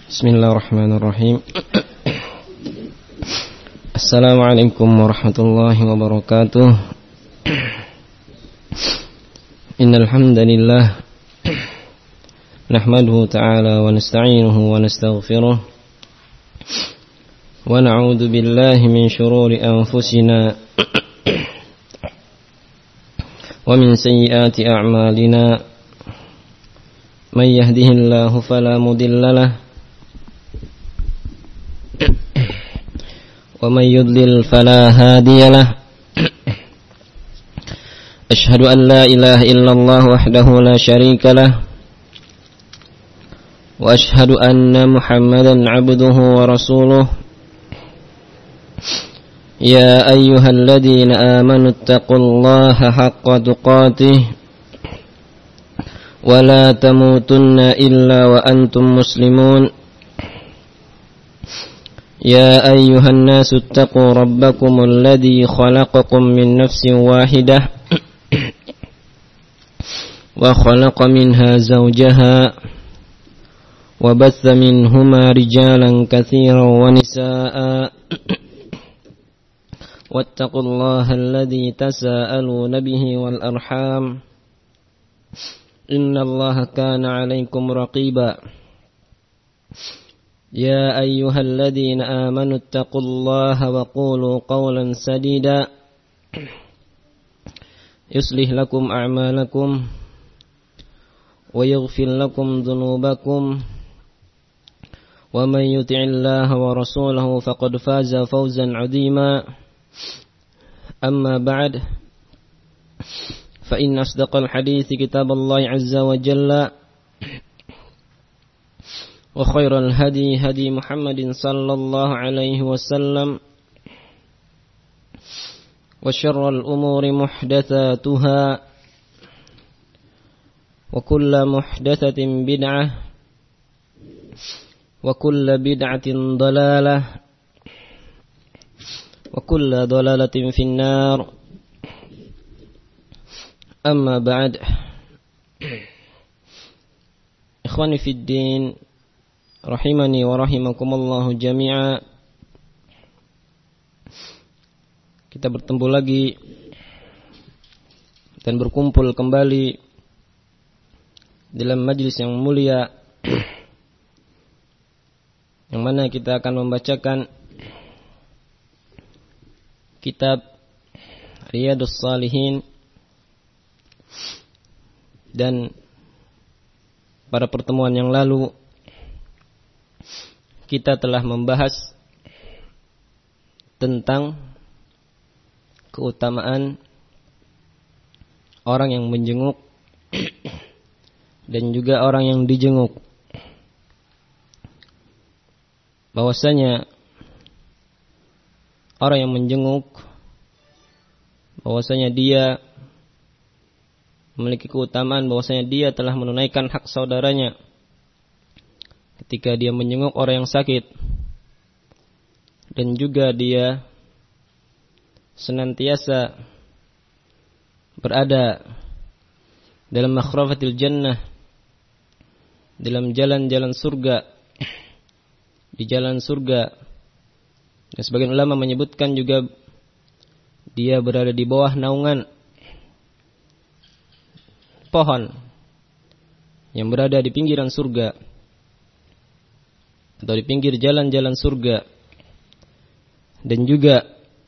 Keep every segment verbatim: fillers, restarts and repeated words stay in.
Bismillahirrahmanirrahim. Assalamualaikum warahmatullahi wabarakatuh. Innal hamdalillah nahmaduhu ta'ala wa nasta'inuhu wa nastaghfiruh wa na'udzu billahi min shururi anfusina wa min sayyiati a'malina. Man yahdihillahu fala mudilla lahu wa man yudlil fala hadiya lahu. Ashhadu an la ilaha illallah wahdahu la syarika lahu wa ashhadu anna Muhammadan 'abduhu wa rasuluh. Ya ayyuhalladzina amanu taqullaha haqqa tuqatih wa la tamutunna illa wa antum muslimun. Ya ayyuhan nasu attaqu rabbakumul ladzi khalaqakum min nafsin wahidah wa khalaqa minha zawjaha wa batha minhuma rijalan katsiran wa nisaa'a wattaqullaha alladzi tasaaluna bihi wal arham innallaha kana 'alaykum raqiba. Ya ayyuhalladzina amanu taqullaha wa qulu qawlan sadida yuslih lakum a'malakum wa yaghfir lakum dhunubakum wa man yuti'illaha wa rasulahu faqad faza fawzan 'azima. Amma ba'd, fa inna asdaqal hadithi kitaballahi 'azza wa jalla wa khairal hadi hadi Muhammadin sallallahu alaihi wasallam wa syarral umuri muhdatsatuha wa kullu muhdatsatin bid'ah wa kullu bid'atin dalalah wa kullu dalalatin finnar. Amma ba'd, ikhwani fid din rahimani wa rahimakumullahu jami'a. Kita bertemu lagi dan berkumpul kembali dalam majlis yang mulia, yang mana kita akan membacakan kitab Riyadhus Shalihin. Dan pada pertemuan yang lalu kita telah membahas tentang keutamaan orang yang menjenguk dan juga orang yang dijenguk. Bahwasanya orang yang menjenguk, bahwasanya dia memiliki keutamaan, bahwasanya dia telah menunaikan hak saudaranya ketika dia menjenguk orang yang sakit, dan juga dia senantiasa berada dalam makhrafatil jannah, dalam jalan-jalan surga, di jalan surga. Dan sebagian ulama menyebutkan juga dia berada di bawah naungan pohon yang berada di pinggiran surga atau di pinggir jalan-jalan surga. Dan juga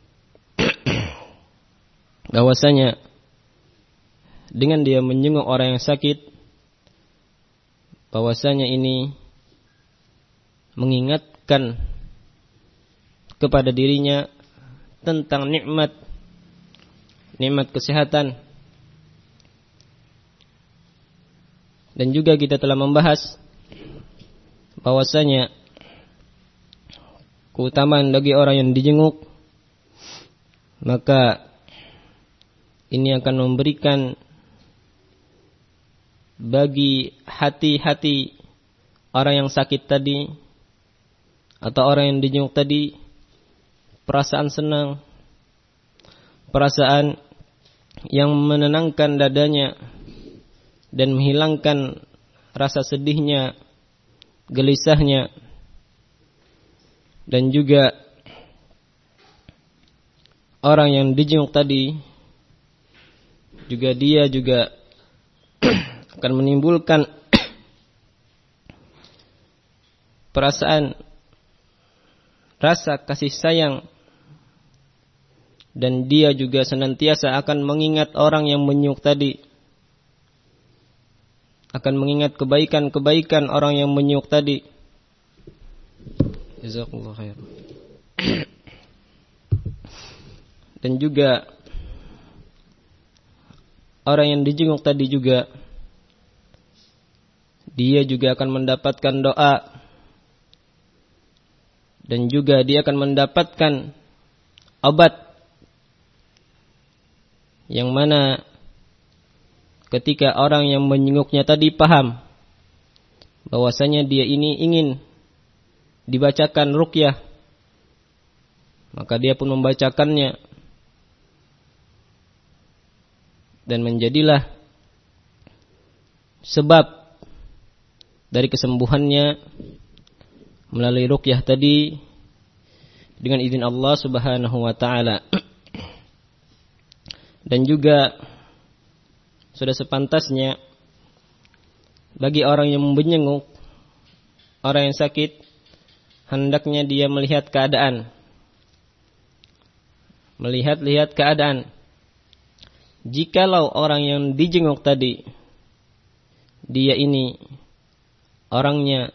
bahwasanya dengan dia menjenguk orang yang sakit, bahwasanya ini mengingatkan kepada dirinya tentang nikmat nikmat kesehatan. Dan juga kita telah membahas bahwasanya keutamaan bagi orang yang dijenguk, maka ini akan memberikan bagi hati-hati orang yang sakit tadi atau orang yang dijenguk tadi perasaan senang, perasaan yang menenangkan dadanya dan menghilangkan rasa sedihnya, gelisahnya, Dan juga orang yang dijenguk tadi juga dia juga akan menimbulkan perasaan rasa kasih sayang, dan dia juga senantiasa akan mengingat orang yang menjenguk tadi, akan mengingat kebaikan-kebaikan orang yang menjenguk tadi. Jazakallahu khair. Dan juga orang yang dijenguk tadi juga dia juga akan mendapatkan doa, dan juga dia akan mendapatkan obat, yang mana ketika orang yang menjenguknya tadi paham bahwasanya dia ini ingin dibacakan ruqyah, maka dia pun membacakannya, dan menjadilah sebab dari kesembuhannya melalui ruqyah tadi dengan izin Allah Subhanahu wa taala. Dan juga sudah sepantasnya bagi orang yang menjenguk orang yang sakit, hendaknya dia melihat keadaan, melihat-lihat keadaan. Jikalau orang yang dijenguk tadi dia ini orangnya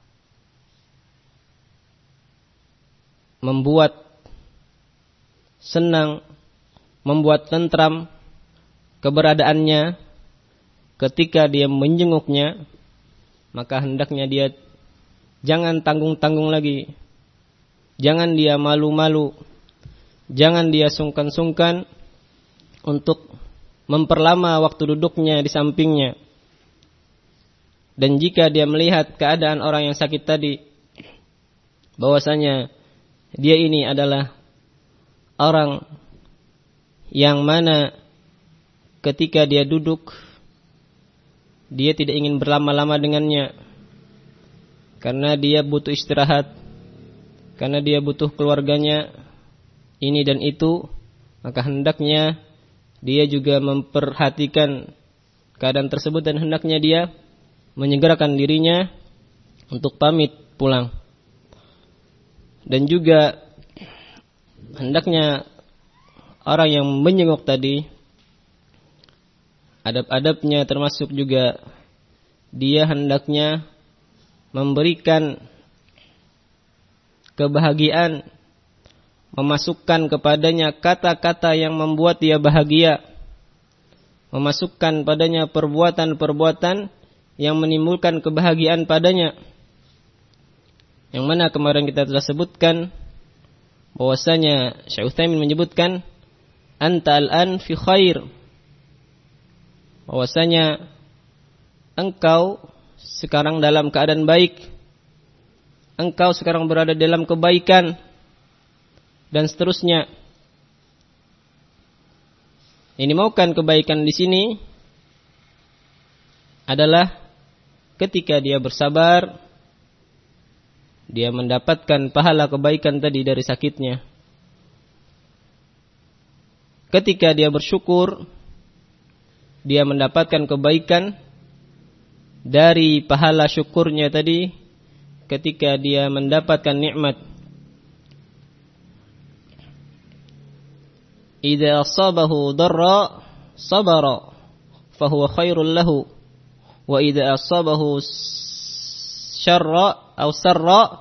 membuat senang, membuat tentram keberadaannya ketika dia menjenguknya, maka hendaknya dia jangan tanggung-tanggung lagi, jangan dia malu-malu, jangan dia sungkan-sungkan untuk memperlama waktu duduknya di sampingnya. Dan jika dia melihat keadaan orang yang sakit tadi, bahwasanya dia ini adalah orang yang mana ketika dia duduk dia tidak ingin berlama-lama dengannya, karena dia butuh istirahat, karena dia butuh keluarganya, ini dan itu, maka hendaknya dia juga memperhatikan keadaan tersebut, dan hendaknya dia menyegerakan dirinya untuk pamit pulang. Dan juga hendaknya orang yang menjenguk tadi, adab-adabnya termasuk juga dia hendaknya memberikan kebahagiaan, memasukkan kepadanya kata-kata yang membuat dia bahagia, memasukkan padanya perbuatan-perbuatan yang menimbulkan kebahagiaan padanya. Yang mana kemarin kita telah sebutkan bahwasanya Syekh Utsaimin menyebutkan anta al-an fi khair, bahwasanya engkau sekarang dalam keadaan baik, engkau sekarang berada dalam kebaikan, dan seterusnya. Ini maukan kebaikan di sini adalah ketika dia bersabar, dia mendapatkan pahala kebaikan tadi dari sakitnya. Ketika dia bersyukur, dia mendapatkan kebaikan dari pahala syukurnya tadi ketika dia mendapatkan nikmat. Idza asabahu darra sabara fahuwa khairul lahu, wa idza asabahu syarra aw sarra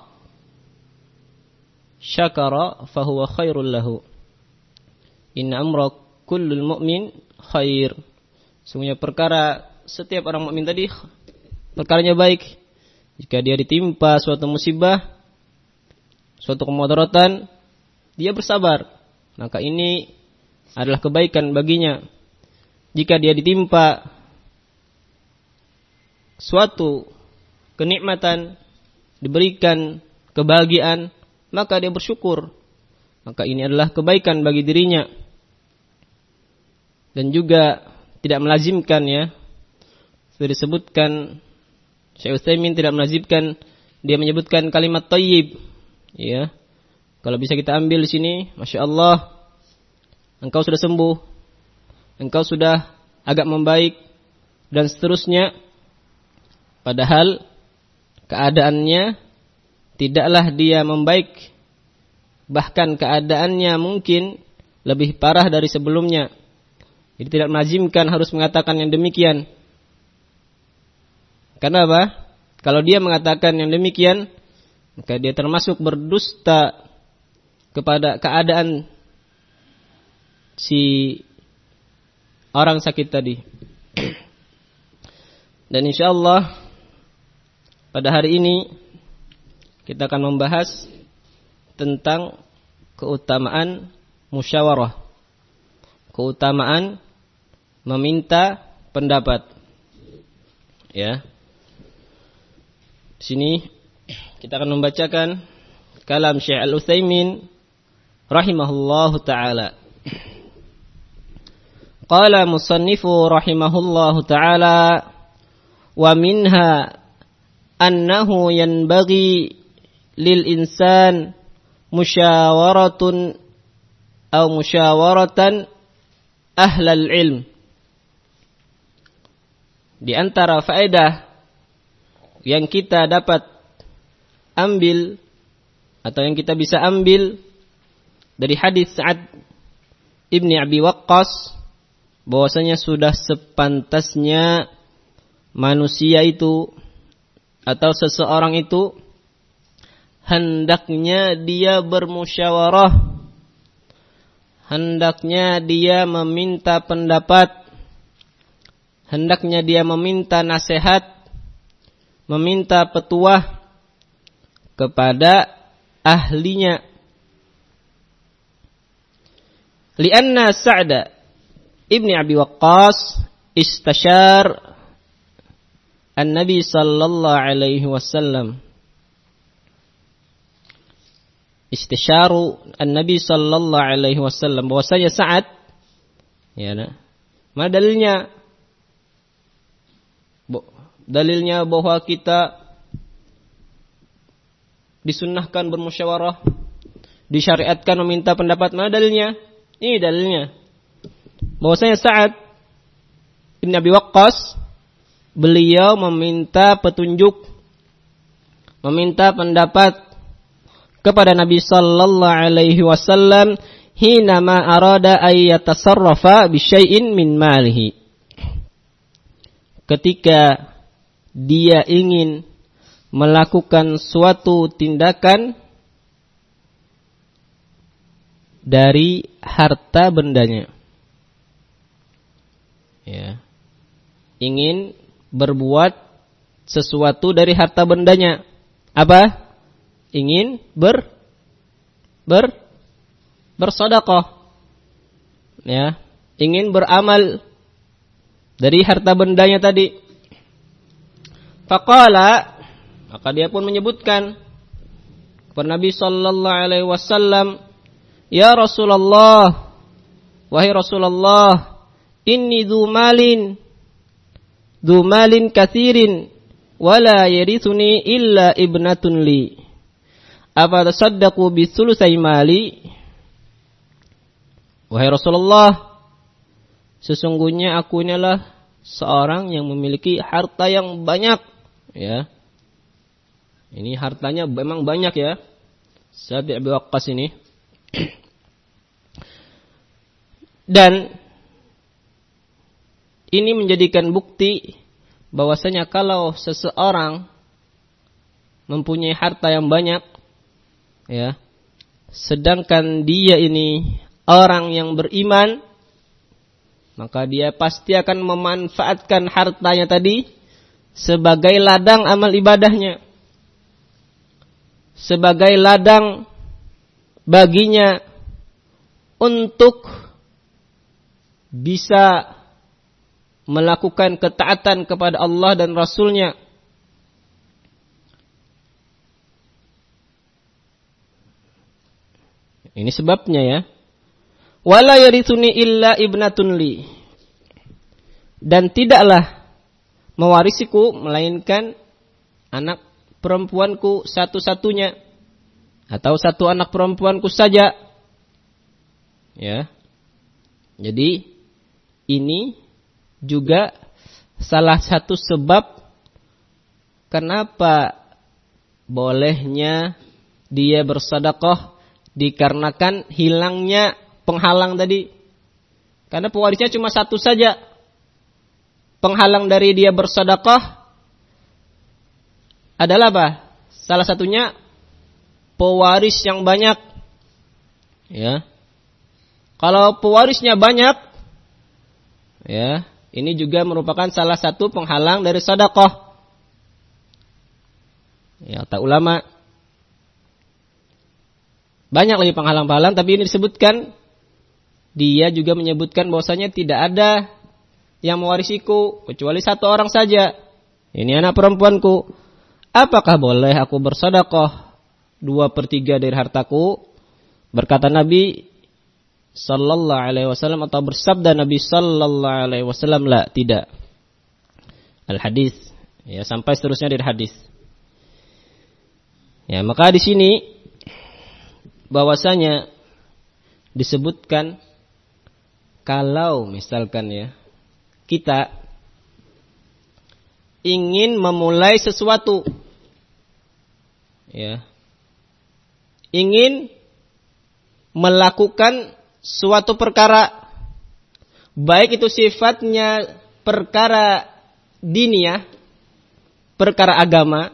syakara fahuwa khairul lahu. Inna amra kullul mu'min khair. Semuanya perkara setiap orang mukmin tadi perkaranya baik. Jika dia ditimpa suatu musibah, suatu kemudaratan, dia bersabar, maka ini adalah kebaikan baginya. Jika dia ditimpa suatu kenikmatan, diberikan kebahagiaan, maka dia bersyukur, maka ini adalah kebaikan bagi dirinya. Dan juga tidak melazimkan, ya, sudah disebutkan Syekh Utsaimin tidak melazimkan dia menyebutkan kalimat thayyib, Ya. Kalau bisa kita ambil di sini, Masya Allah, engkau sudah sembuh, engkau sudah agak membaik, dan seterusnya. Padahal keadaannya tidaklah dia membaik, bahkan keadaannya mungkin lebih parah dari sebelumnya. Jadi tidak melazimkan harus mengatakan yang demikian. Karena apa? Kalau dia mengatakan yang demikian, maka dia termasuk berdusta kepada keadaan si orang sakit tadi. Dan insya Allah pada hari ini kita akan membahas tentang keutamaan musyawarah, keutamaan meminta pendapat. Ya. Di sini kita akan membacakan kalam Syekh Al-Utsaimin rahimahullahu taala. Qala musannifu rahimahullahu taala wa minha annahu yanbaghi lil insan musyawaratun aw musyawaratan ahlal ilm. Di antara faedah yang kita dapat ambil atau yang kita bisa ambil dari hadis Sa'ad ibni Abi Waqqas, bahwasanya sudah sepantasnya manusia itu atau seseorang itu hendaknya dia bermusyawarah, hendaknya dia meminta pendapat, hendaknya dia meminta nasihat, meminta petuah kepada ahlinya. Lianna Sa'da ibni Abi Waqqas istashar An-Nabi sallallahu alaihi wasallam. Istisyaru An-Nabi sallallahu alaihi wasallam, bahwasanya Sa'ad, ya nah, mana dalilnya? Dalilnya bahwa kita disunnahkan bermusyawarah, disyariatkan meminta pendapat. Mana dalilnya? Ini dalilnya. Bahwasanya Sa'ad bin Abi Waqqas, beliau meminta petunjuk, meminta pendapat kepada Nabi sallallahu alaihi wasallam hina ma arada ay yatasarrafa bi syai'in min malihi. Ketika dia ingin melakukan suatu tindakan dari harta bendanya. Ya. Ingin berbuat sesuatu dari harta bendanya. Apa? Ingin ber ber bersedekah. Ya, ingin beramal dari harta bendanya tadi. Faqala, maka dia pun menyebutkan kepada Nabi sallallahu alaihi wasallam, "Ya Rasulullah, wahai Rasulullah, inni dzu malin dzu malin katsirin wala yarithuni illa ibnatun li. Apa tasaddaqu bi thulusai mali?" Wahai Rasulullah, sesungguhnya aku inilah seorang yang memiliki harta yang banyak, ya. Ini hartanya memang banyak, ya. Sa'ad bin Abi Waqqas ini. Dan ini menjadikan bukti bahwasanya kalau seseorang mempunyai harta yang banyak, ya, sedangkan dia ini orang yang beriman, maka dia pasti akan memanfaatkan hartanya tadi sebagai ladang amal ibadahnya, sebagai ladang baginya untuk bisa melakukan ketaatan kepada Allah dan Rasul-Nya. Ini sebabnya, ya. Wala yarithuni illa ibnatun li. Dan tidaklah mewarisiku melainkan anak perempuanku satu-satunya. atau satu anak perempuanku saja. Ya. Jadi ini juga salah satu sebab kenapa bolehnya dia bersedekah, dikarenakan hilangnya penghalang tadi. Karena pewarisnya cuma satu saja. Penghalang dari dia bersedekah adalah apa? Salah satunya pewaris yang banyak. Ya. Kalau pewarisnya banyak, ya, ini juga merupakan salah satu penghalang dari sedekah. Ya, kata ulama. Banyak lagi penghalang-penghalang, tapi ini disebutkan, dia juga menyebutkan bahwasanya tidak ada yang mewarisiku kecuali satu orang saja. Ini anak perempuanku. Apakah boleh aku bersedekah dua per tiga dari hartaku? Berkata Nabi Sallallahu Alaihi Wasallam, atau bersabda Nabi Sallallahu Alaihi Wasallam, la, tidak. Al hadis, ya, sampai seterusnya dari hadis. Ya, maka di sini bahwasanya disebutkan kalau misalkan ya kita ingin memulai sesuatu, ya, ingin melakukan suatu perkara, baik itu sifatnya perkara diniyah, perkara agama,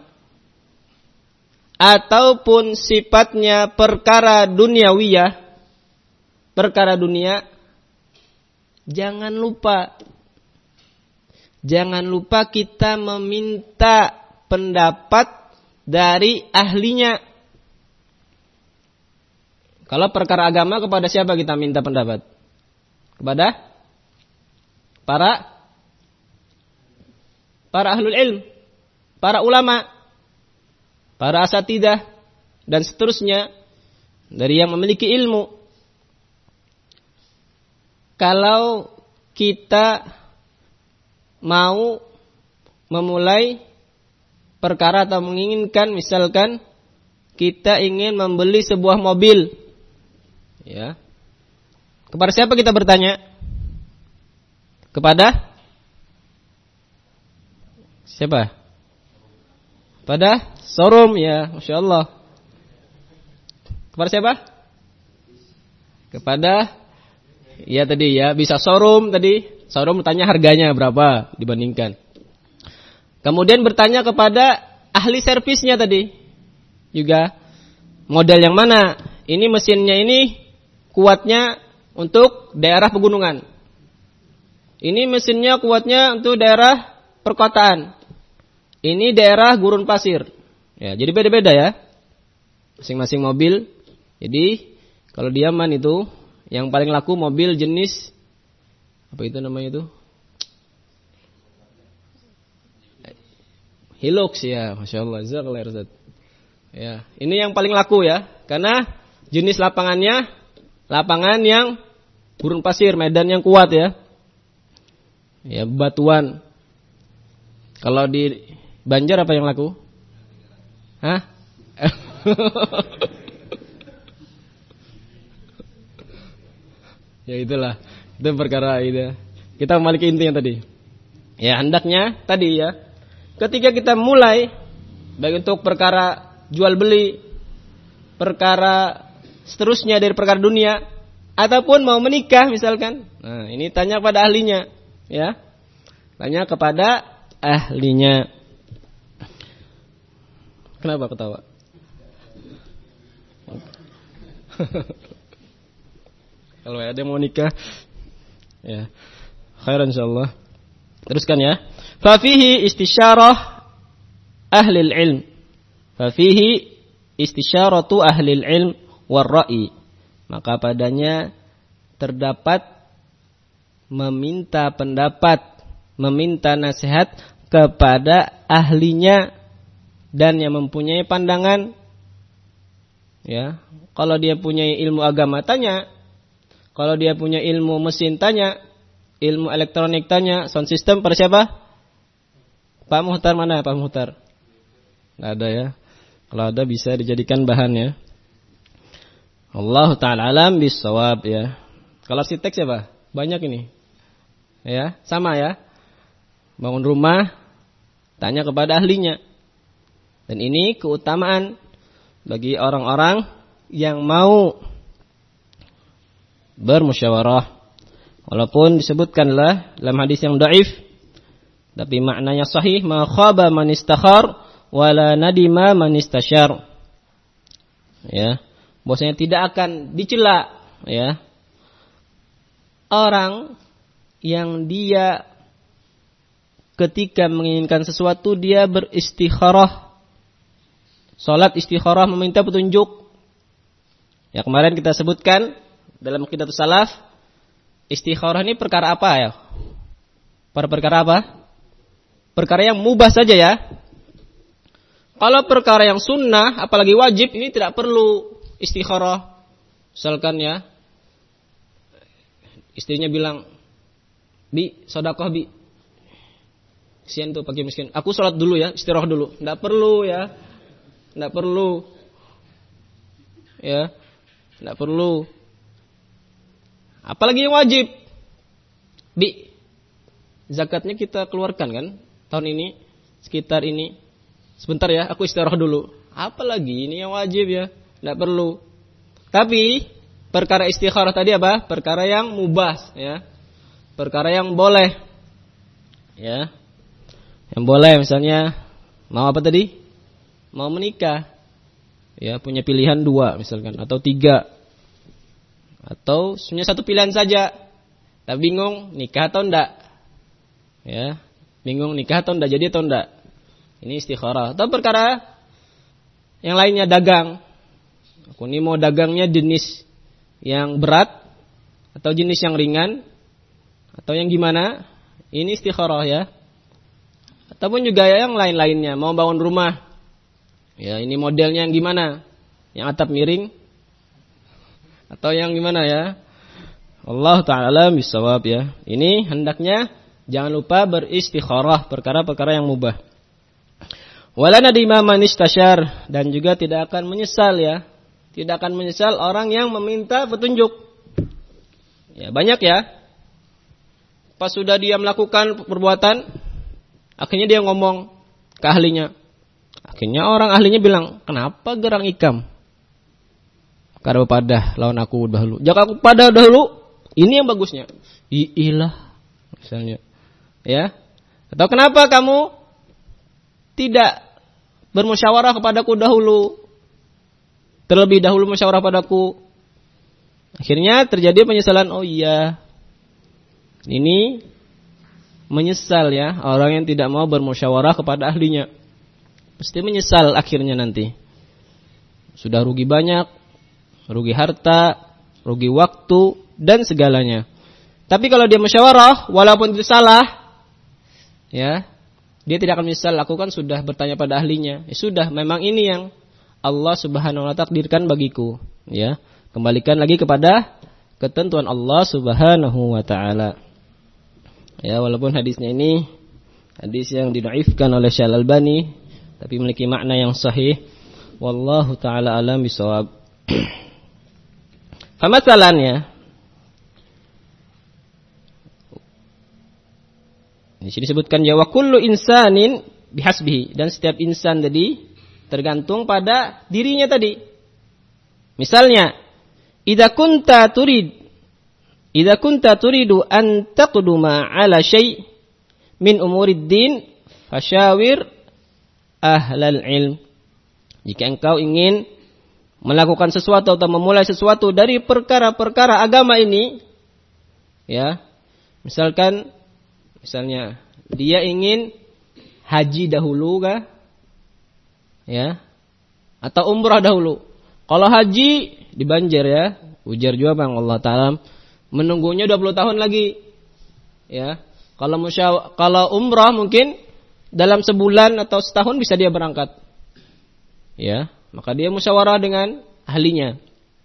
ataupun sifatnya perkara duniawiyah, perkara dunia, jangan lupa, jangan lupa kita meminta pendapat dari ahlinya. Kalau perkara agama, kepada siapa kita minta pendapat? Kepada para para ahlul ilm, para ulama, para asatidah, dan seterusnya dari yang memiliki ilmu. Kalau kita mau memulai perkara atau menginginkan, misalkan kita ingin membeli sebuah mobil, ya, kepada siapa kita bertanya? Kepada siapa? Pada showroom, ya, masya Allah. Kepada siapa? Kepada, ya tadi ya, bisa showroom tadi. Showroom bertanya harganya berapa dibandingkan. Kemudian bertanya kepada ahli servisnya tadi. Juga model yang mana? Ini mesinnya ini kuatnya untuk daerah pegunungan. Ini mesinnya kuatnya untuk daerah perkotaan. Ini daerah gurun pasir. Ya, jadi beda-beda ya. Masing-masing mobil. Jadi kalau di Yaman itu yang paling laku mobil jenis apa itu namanya itu? Hilux, ya, masya Allah. Jazakallahu. Ya, ini yang paling laku ya, karena jenis lapangannya lapangan yang gurun pasir, medan yang kuat ya. Ya, batuan. Kalau di Banjar apa yang laku? Hah? Ya itulah, itu perkara itu. Kita kembali ke intinya tadi. Ya, hendaknya tadi ya, ketika kita mulai baik untuk perkara jual beli, perkara seterusnya dari perkara dunia, ataupun mau menikah misalkan. Nah, ini tanya pada ahlinya, ya. Tanya kepada ahlinya. Kenapa ketawa? Kalau ada yang mau nikah, ya, khairan insyaallah. Teruskan ya. Fa fihi istisyarah ahli ilm. Fa fihi istisyaratu ahli ilm war ra'i. Maka padanya terdapat meminta pendapat, meminta nasihat kepada ahlinya dan yang mempunyai pandangan. Ya, kalau dia punya ilmu agama tanya, kalau dia punya ilmu mesin tanya, ilmu elektronik tanya, sound system pada siapa? Pak Muhtar mana Pak Muhtar? Nggak ada ya. Kalau ada bisa dijadikan bahan ya. Allah ta'ala alam bisawab ya. Kalau arsitek siapa? Banyak ini. Ya, sama ya. Bangun rumah, tanya kepada ahlinya. Dan ini keutamaan bagi orang-orang yang mau bermusyawarah. Walaupun disebutkanlah dalam hadis yang dhaif, tapi maknanya sahih, ma khaba man istakhar wala nadima man istasyar. Ya, bahwasanya tidak akan dicela ya orang yang dia ketika menginginkan sesuatu dia beristikharah. Salat istikharah meminta petunjuk. Ya kemarin kita sebutkan dalam Aqidatus Salaf, istikharah ini perkara apa ya? Pada perkara apa? Perkara yang mubah saja ya. Kalau perkara yang sunnah, apalagi wajib, ini tidak perlu istikharah. Misalkan ya, istrinya bilang, Bi, sedekah Bi. Kasihan tuh pagi miskin. Aku sholat dulu ya, istirahat dulu. Tidak perlu ya. Tidak perlu. Ya. Tidak perlu. Apalagi yang wajib. Bi, zakatnya kita keluarkan kan tahun ini, sekitar ini. Sebentar ya, aku istirahat dulu. Apalagi ini yang wajib ya, tidak perlu. Tapi perkara istikharah tadi apa? Perkara yang mubah ya. Perkara yang boleh. Ya. Yang boleh misalnya mau apa tadi? Mau menikah. Ya, punya pilihan dua misalkan atau tiga. Atau punya satu pilihan saja. Tapi bingung nikah atau enggak. Ya, bingung nikah atau enggak, jadi atau enggak. Ini istikharah. Atau perkara yang lainnya dagang. Aku ini mau dagangnya jenis yang berat atau jenis yang ringan atau yang gimana? Ini istikharah ya. Ataupun juga yang lain-lainnya, mau bangun rumah. Ya, ini modelnya yang gimana? Yang atap miring atau yang gimana ya? Allah ta'ala bisawab ya. Ini hendaknya jangan lupa beristikharah perkara-perkara yang mubah. Wala nadima man istasyar, dan juga tidak akan menyesal ya. Tidak akan menyesal orang yang meminta petunjuk. Ya, banyak ya. Pas sudah dia melakukan perbuatan, akhirnya dia ngomong ke ahlinya. Akhirnya orang ahlinya bilang, "Kenapa gerang ikam? Karena padah lawan aku dahulu. Jika aku padah dahulu, ini yang bagusnya." Iilah misalnya. Ya. Atau kenapa kamu tidak bermusyawarah kepadaku dahulu? Terlebih dahulu musyawarah padaku. Akhirnya terjadi penyesalan. Oh iya. Ini menyesal ya orang yang tidak mau bermusyawarah kepada ahlinya. Pasti menyesal akhirnya nanti. Sudah rugi banyak, rugi harta, rugi waktu dan segalanya. Tapi kalau dia musyawarah walaupun itu salah, ya, dia tidak akan menyesal. Aku kan sudah bertanya pada ahlinya. Ya sudah, memang ini yang Allah Subhanahu wa taala takdirkan bagiku, ya. Kembalikan lagi kepada ketentuan Allah Subhanahu wa taala. Ya, walaupun hadisnya ini hadis yang didhaifkan oleh Syekh Al-Albani, tapi memiliki makna yang sahih. Wallahu taala alam bisawab. Famasalan ya. Di sini disebutkan ya wa kullu insanin bihasbihi, dan setiap insan tadi tergantung pada dirinya tadi. Misalnya, idza kunta turid idza kunta turidu an taqduma ala syai' min umurid din fashawir ahlal ilm. Jika engkau ingin melakukan sesuatu atau memulai sesuatu dari perkara-perkara agama ini, ya, misalkan misalnya dia ingin haji dahulu kah? Ya. Atau umrah dahulu. Kalau haji di Banjar ya, ujar juga Bang Allah Ta'ala menunggunya dua puluh tahun lagi. Ya. Kalau musyaw- kalau umrah mungkin dalam sebulan atau setahun bisa dia berangkat. Ya, maka dia musyawarah dengan ahlinya.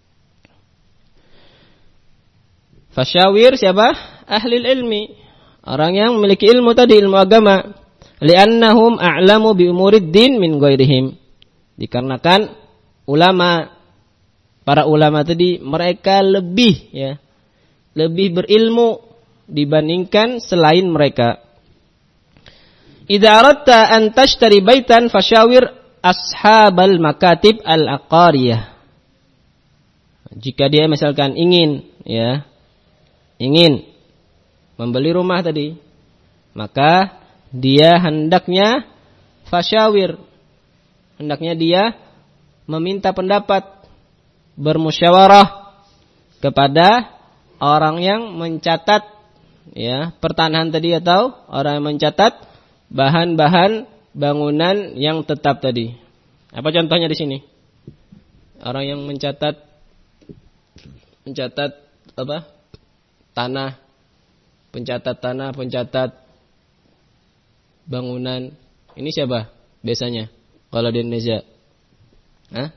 Fasyawir siapa? Ahlil ilmi. Orang yang memiliki ilmu tadi, ilmu agama. Li'annahum a'lamu bi umurid din min ghairihim. Dikarenakan ulama para ulama tadi mereka lebih ya, lebih berilmu dibandingkan selain mereka. Idza aradta an tashtari baitan fashawir ashabal makatib al-aqariyah. Jika dia misalkan ingin ya, ingin membeli rumah tadi, maka dia hendaknya fasyawir, hendaknya dia meminta pendapat, bermusyawarah kepada orang yang mencatat ya pertanahan tadi atau orang yang mencatat bahan-bahan bangunan yang tetap tadi. Apa contohnya di sini? Orang yang mencatat mencatat apa? Tanah, pencatat tanah, pencatat bangunan. Ini siapa biasanya kalau di Indonesia? Hah?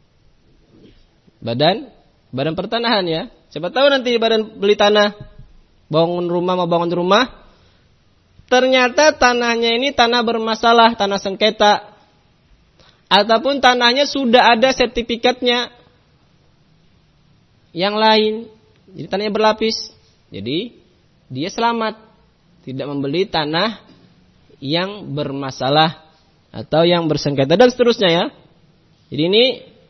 Badan Badan pertanahan ya. Siapa tahu nanti badan beli tanah, bangun rumah mau bangun rumah, ternyata tanahnya ini tanah bermasalah, tanah sengketa, ataupun tanahnya sudah ada sertifikatnya yang lain, jadi tanahnya berlapis. Jadi dia selamat, tidak membeli tanah yang bermasalah atau yang bersengketa dan seterusnya ya. Jadi ini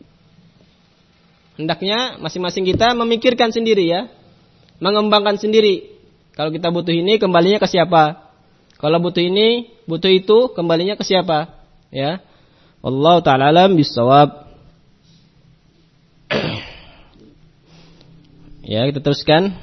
hendaknya masing-masing kita memikirkan sendiri ya, mengembangkan sendiri. Kalau kita butuh ini, kembalinya ke siapa? Kalau butuh ini, butuh itu, kembalinya ke siapa? Ya. Wallahu ta'ala alam bissawab. Ya, kita teruskan.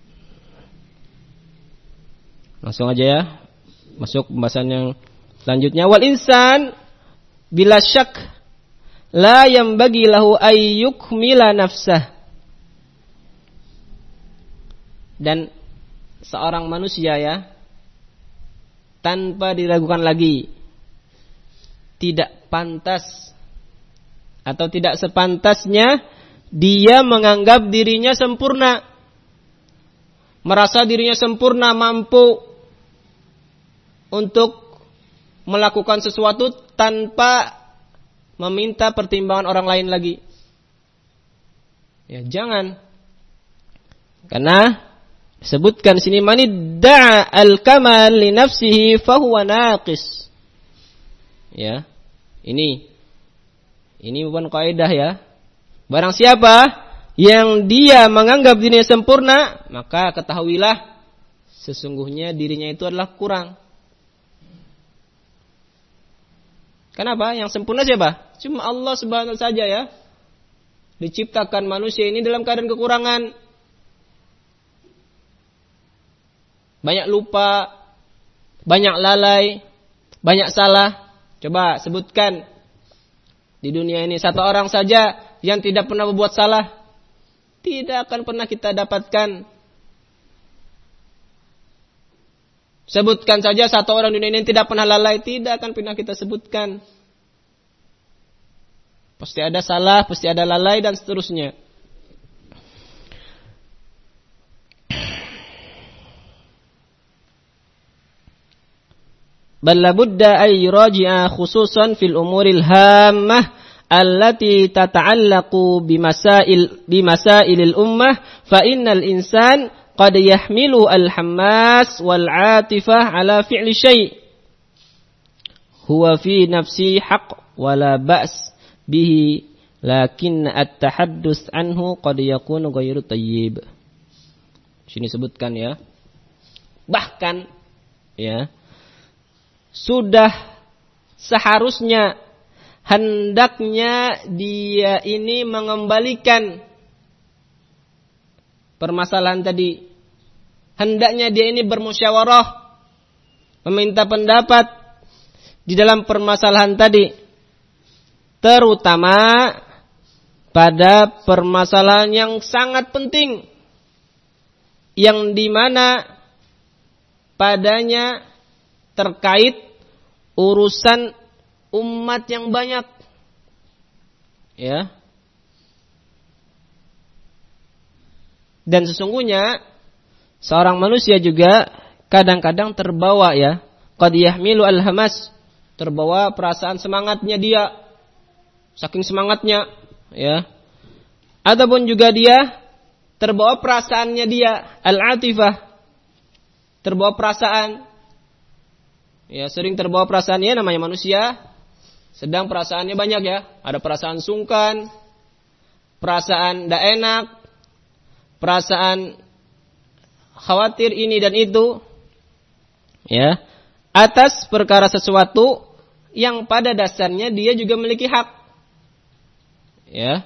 Langsung aja ya. Masuk pembahasan yang selanjutnya. Wal insan bila syak la yanbaghi lahu ay yukmila nafsah. Dan seorang manusia ya, tanpa diragukan lagi, tidak pantas atau tidak sepantasnya dia menganggap dirinya sempurna, merasa dirinya sempurna, mampu untuk melakukan sesuatu tanpa meminta pertimbangan orang lain lagi. Ya, jangan. Karena disebutkan sini man idda'a al-kamal li nafsihi fa huwa naqis. Ya. Ini ini bukan kaidah ya. Barang siapa yang dia menganggap dirinya sempurna, maka ketahuilah sesungguhnya dirinya itu adalah kurang. Kenapa? Yang sempurna siapa? Cuma Allah Subhanahu wa ta'ala saja ya. Diciptakan manusia ini dalam keadaan kekurangan. Banyak lupa, banyak lalai, banyak salah. Coba sebutkan di dunia ini satu orang saja yang tidak pernah berbuat salah. Tidak akan pernah kita dapatkan. Sebutkan saja satu orang di dunia ini yang tidak pernah lalai. Tidak akan pernah kita sebutkan. Pasti ada salah, pasti ada lalai dan seterusnya. Bal labudda ay yuraji'a khususan fil umuril hammah allati tata'allaqu bimasail bimasailil ummah fa innal insan qad yahmilu al-hammas wal 'atifah ala fi'li syai' huwa fi nafsi haqq wala ba's bihi lakin at-tahaddus anhu qad yakunu ghairu tayyib. Sini sebutkan ya. Bahkan ya, sudah seharusnya, hendaknya dia ini mengembalikan permasalahan tadi. Hendaknya dia ini bermusyawarah, meminta pendapat di dalam permasalahan tadi. Terutama pada permasalahan yang sangat penting, yang dimana padanya terkait urusan umat yang banyak, ya. Dan sesungguhnya seorang manusia juga kadang-kadang terbawa ya, qad yahmilu al-hamas, terbawa perasaan semangatnya dia, saking semangatnya, ya. ataupun juga dia terbawa perasaannya dia, al-atifah, terbawa perasaan. Ya, sering terbawa perasaannya, namanya manusia, sedang perasaannya banyak ya. Ada perasaan sungkan, perasaan tidak enak, perasaan khawatir ini dan itu. Ya, atas perkara sesuatu yang pada dasarnya dia juga memiliki hak. Ya.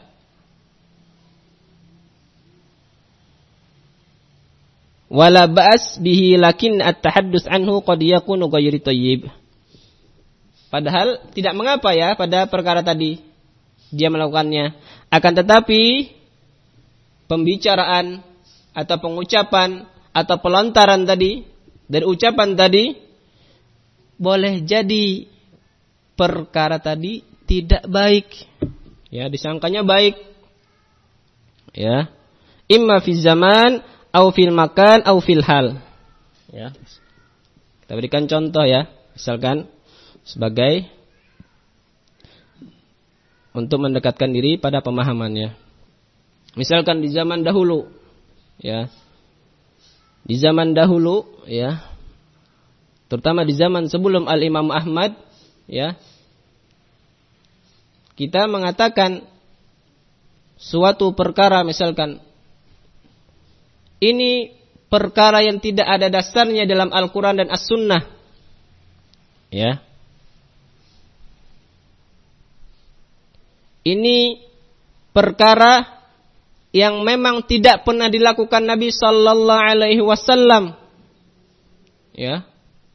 Wala ba'as bihi lakin at-tahaddus anhu qad yakunu ghairu thayyib. Padahal tidak mengapa ya pada perkara tadi dia melakukannya. Akan tetapi pembicaraan atau pengucapan atau pelontaran tadi dari ucapan tadi boleh jadi perkara tadi tidak baik. Ya, disangkanya baik. Ya. Imma fi zaman au fil makan au fil hal. Ya. Kita berikan contoh ya, misalkan sebagai untuk mendekatkan diri pada pemahamannya. Misalkan di zaman dahulu, ya. Di zaman dahulu, ya. Terutama di zaman sebelum Al-Imam Ahmad, ya. Kita mengatakan suatu perkara misalkan ini perkara yang tidak ada dasarnya dalam Al-Quran dan As-Sunnah. Ya. Ini perkara yang memang tidak pernah dilakukan Nabi Sallallahu Alaihi Wasallam. Ya.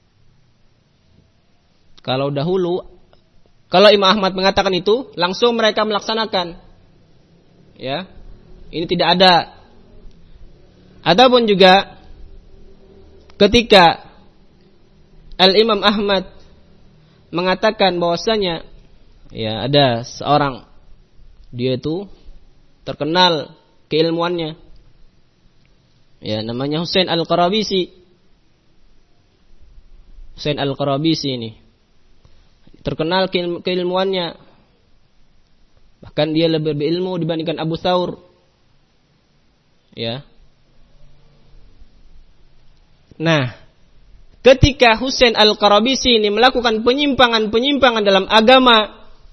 Kalau dahulu, kalau Imam Ahmad mengatakan itu, langsung mereka melaksanakan. Ya. Ini tidak ada. Adapun juga ketika Al-Imam Ahmad mengatakan bahwasanya ya ada seorang dia itu terkenal keilmuannya, ya namanya Husain Al-Qarabisi. Husain Al-Qarabisi ini terkenal keilmuannya, bahkan dia lebih berilmu dibandingkan Abu Thawr. Ya. Nah, ketika Husain Al-Qarabisi ini melakukan penyimpangan-penyimpangan dalam agama,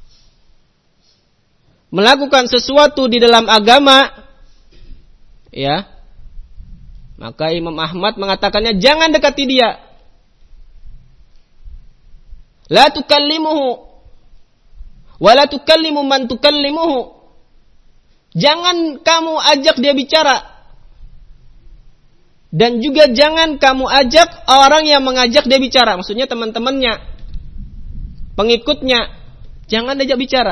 melakukan sesuatu di dalam agama, ya, maka Imam Ahmad mengatakannya jangan dekati dia. La tukallimuhu wa la tukallimu man tukallimuhu. Jangan kamu ajak dia bicara. Dan juga jangan kamu ajak orang yang mengajak dia bicara. Maksudnya teman-temannya, pengikutnya. Jangan diajak bicara.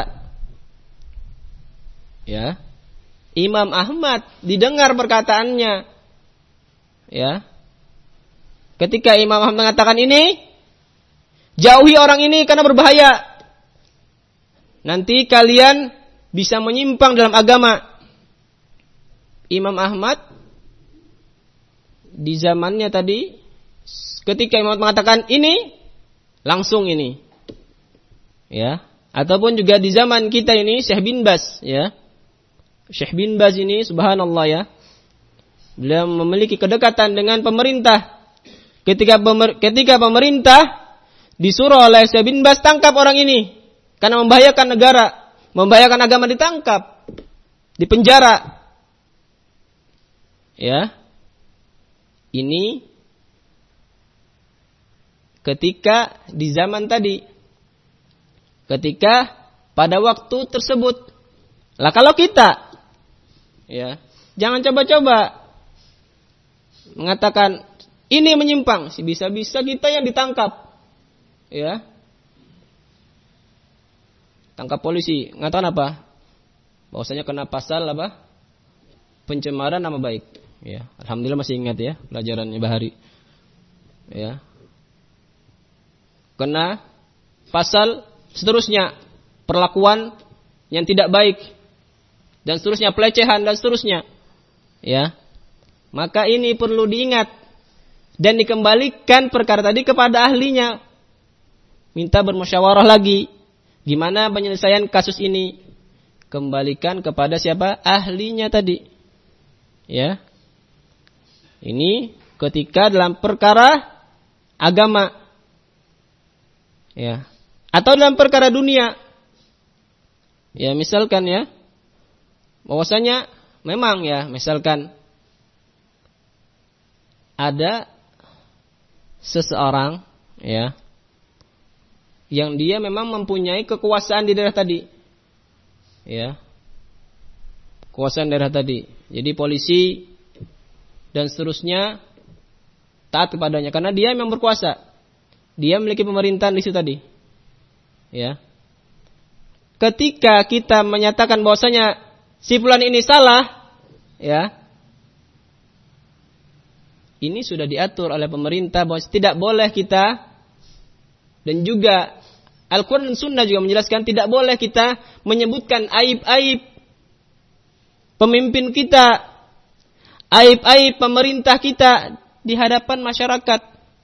Ya. Imam Ahmad didengar perkataannya. Ya. Ketika Imam Ahmad mengatakan ini, jauhi orang ini karena berbahaya. Nanti kalian bisa menyimpang dalam agama. Imam Ahmad di zamannya tadi, ketika Imam mengatakan ini, langsung ini, ya. Ataupun juga di zaman kita ini, Syekh bin Baz, ya. Syekh bin Baz ini, subhanallah ya, beliau memiliki kedekatan dengan pemerintah. Ketika pemer, ketika pemerintah disuruh oleh Syekh bin Baz tangkap orang ini, karena membahayakan negara, membahayakan agama, ditangkap, dipenjara, ya. Ini ketika di zaman tadi, ketika pada waktu tersebut. Lah kalau kita, ya, jangan coba-coba mengatakan ini menyimpang, bisa-bisa kita yang ditangkap, ya, tangkap polisi, ngatakan apa? Bahwasanya kena pasal apa? Pencemaran nama baik. Ya, alhamdulillah masih ingat ya pelajarannya Bahari. Ya. Kena pasal seterusnya perlakuan yang tidak baik dan seterusnya pelecehan dan seterusnya. Ya. Maka ini perlu diingat dan dikembalikan perkara tadi kepada ahlinya. Minta bermusyawarah lagi gimana penyelesaian kasus ini. kembalikan kepada siapa? Ahlinya tadi. Ya. Ini ketika dalam perkara agama. Ya. Atau dalam perkara dunia. Ya, misalkan ya. Bahwasanya memang ya, misalkan ada seseorang ya yang dia memang mempunyai kekuasaan di daerah tadi. Ya. Kekuasaan daerah tadi. Jadi polisi dan seterusnya taat kepadanya karena dia memang berkuasa. Dia memiliki pemerintahan di situ tadi. Ya. Ketika kita menyatakan bahwasanya si fulan ini salah, ya. Ini sudah diatur oleh pemerintah bahwa tidak boleh kita, dan juga Al-Quran dan Sunnah juga menjelaskan tidak boleh kita menyebutkan aib-aib pemimpin kita, aib-aib pemerintah kita di hadapan masyarakat.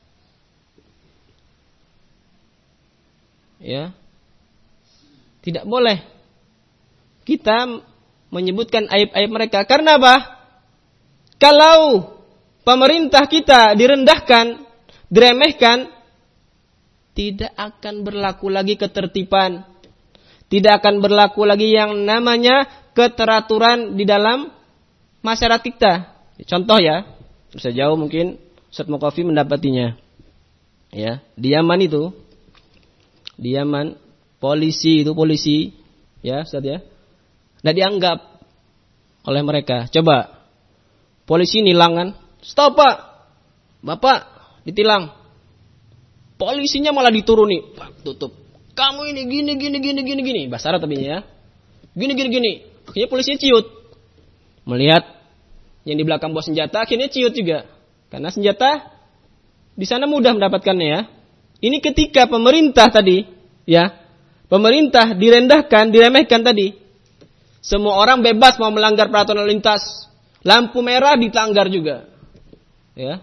Ya. Tidak boleh kita menyebutkan aib-aib mereka. Karena apa? Kalau pemerintah kita direndahkan, diremehkan, tidak akan berlaku lagi ketertiban. Tidak akan berlaku lagi yang namanya keteraturan di dalam masyarakat kita. Contoh ya, bisa jauh mungkin Ustaz Muqafi mendapatinya. Ya, di Yaman itu, di Yaman polisi itu polisi, ya Ustaz ya, tidak dianggap oleh mereka. Coba polisi nilangan, stop pak, bapak ditilang. Polisinya malah dituruni, pak tutup. Kamu ini gini gini gini gini gini, bahasa Arab tapi ya, gini gini gini. Akhirnya polisinya ciut, melihat yang di belakang bawa senjata, akhirnya ciut juga, karena senjata di sana mudah mendapatkannya ya. Ini ketika pemerintah tadi, ya, pemerintah direndahkan, diremehkan tadi. Semua orang bebas mau melanggar peraturan lalu lintas. Lampu merah dilanggar juga. Ya.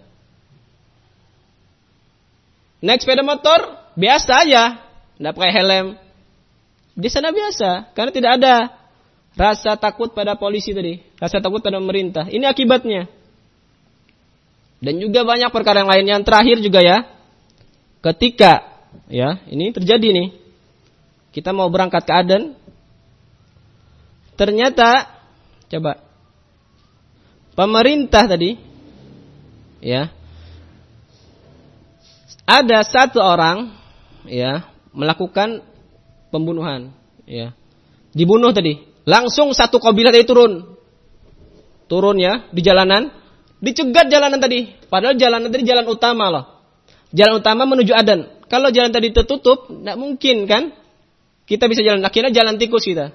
Naik sepeda motor biasa aja, enggak pakai helm. Di sana biasa, karena tidak ada rasa takut pada polisi tadi, rasa takut pada pemerintah. Ini akibatnya. Dan juga banyak perkara yang lain. Yang terakhir juga ya, ketika ya ini terjadi nih, kita mau berangkat ke Aden, ternyata coba pemerintah tadi ya, ada satu orang ya melakukan pembunuhan ya, dibunuh tadi, langsung satu kabilah tadi turun turun ya di jalanan, dicegat jalanan tadi, padahal jalanan tadi jalan utama loh, jalan utama menuju Aden. Kalau jalan tadi tertutup, tidak mungkin kan kita bisa jalan, akhirnya jalan tikus kita.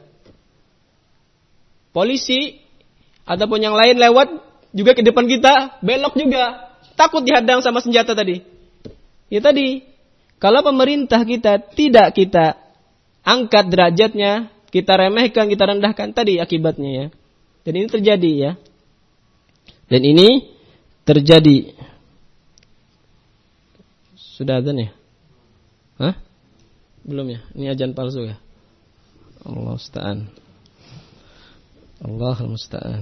Polisi ataupun yang lain lewat juga ke depan kita, belok juga, takut dihadang sama senjata tadi. Ya tadi, kalau pemerintah kita tidak kita angkat derajatnya, kita remehkan, kita rendahkan, tadi akibatnya ya. Dan ini terjadi ya. Dan ini terjadi. Sudah adzan ya? Hah? Belum ya? Ini ajan palsu ya? Allah musta'an. Allah musta'an.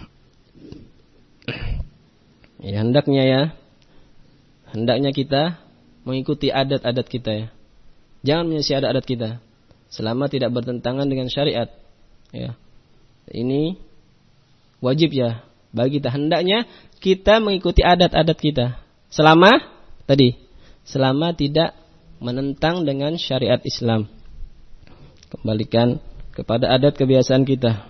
Ya, hendaknya ya. Hendaknya kita mengikuti adat-adat kita ya. Jangan menyelisihi adat-adat kita selama tidak bertentangan dengan syariat. Ya. Ini wajib ya bagi kita, hendaknya kita mengikuti adat-adat kita selama tadi selama tidak menentang dengan syariat Islam. Kembalikan kepada adat kebiasaan kita.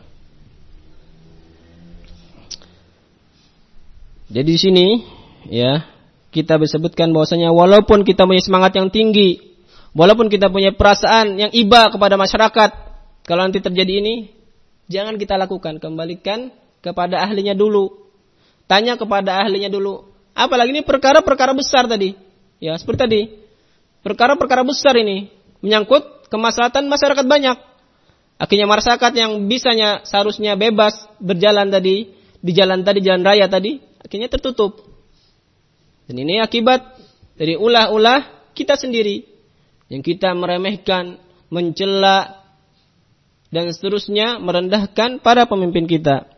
Jadi di sini ya kita disebutkan bahwasanya walaupun kita punya semangat yang tinggi, walaupun kita punya perasaan yang iba kepada masyarakat, kalau nanti terjadi ini jangan kita lakukan, kembalikan kepada ahlinya dulu. Tanya kepada ahlinya dulu. Apalagi ini perkara-perkara besar tadi. Ya, seperti tadi. Perkara-perkara besar ini menyangkut kemaslahatan masyarakat banyak. Akhirnya masyarakat yang bisanya seharusnya bebas berjalan tadi, di jalan tadi, jalan raya tadi, akhirnya tertutup. Dan ini akibat dari ulah-ulah kita sendiri yang kita meremehkan, mencela, dan seterusnya, merendahkan para pemimpin kita.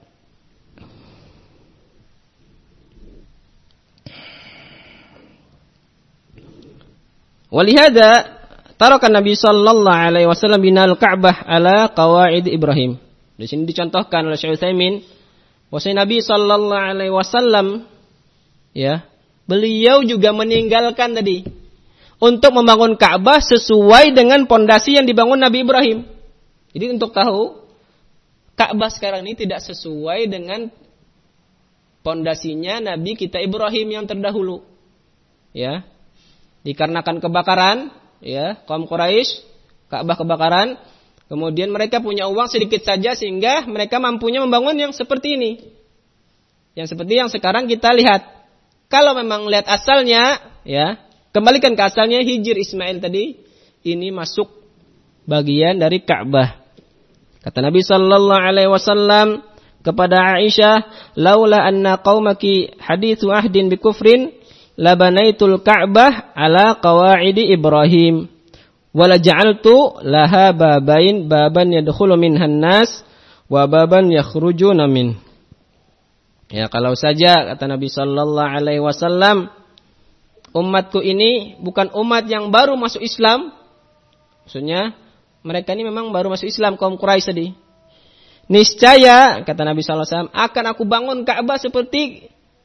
Walihada tarakan Nabi sallallahu alaihi wasallam binal Ka'bah ala qawaid Ibrahim. Di sini dicontohkan oleh Syekh Utsaimin bahwasanya Nabi sallallahu alaihi wasallam ya, beliau juga meninggalkan tadi untuk membangun Ka'bah sesuai dengan pondasi yang dibangun Nabi Ibrahim. Jadi untuk tahu Ka'bah sekarang ini tidak sesuai dengan pondasinya Nabi kita Ibrahim yang terdahulu. Ya. Dikarenakan kebakaran, ya, kaum Quraisy, Ka'bah kebakaran, kemudian mereka punya uang sedikit saja sehingga mereka mampunya membangun yang seperti ini. Yang seperti yang sekarang kita lihat. Kalau memang lihat asalnya, ya, kembalikan ke asalnya Hijr Ismail tadi, ini masuk bagian dari Ka'bah. Kata Nabi sallallahu alaihi wasallam kepada Aisyah, "Laula anna qaumaki hadithu ahdin bi kufrin labanaitul Ka'bah ala qawaidi Ibrahim wala ja'altu laha babain baban yadkhulu minhan nas wa baban yakhrujuna min." Ya, kalau saja kata Nabi sallallahu alaihi wasallam, umatku ini bukan umat yang baru masuk Islam. Maksudnya mereka ini memang baru masuk Islam, kaum Quraisy tadi. Niscaya kata Nabi sallallahu alaihi wasallam, akan aku bangun Ka'bah seperti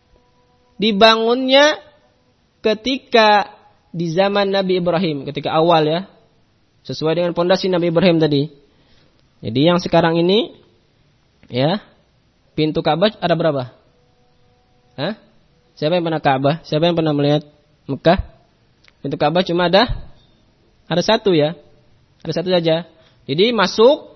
dibangunnya ketika di zaman Nabi Ibrahim, ketika awal ya, sesuai dengan pondasi Nabi Ibrahim tadi. Jadi yang sekarang ini, ya, pintu Ka'bah ada berapa? Hah? Siapa yang pernah Ka'bah? Siapa yang pernah melihat Mekah? Pintu Ka'bah cuma ada, ada satu ya, ada satu saja. Jadi masuk,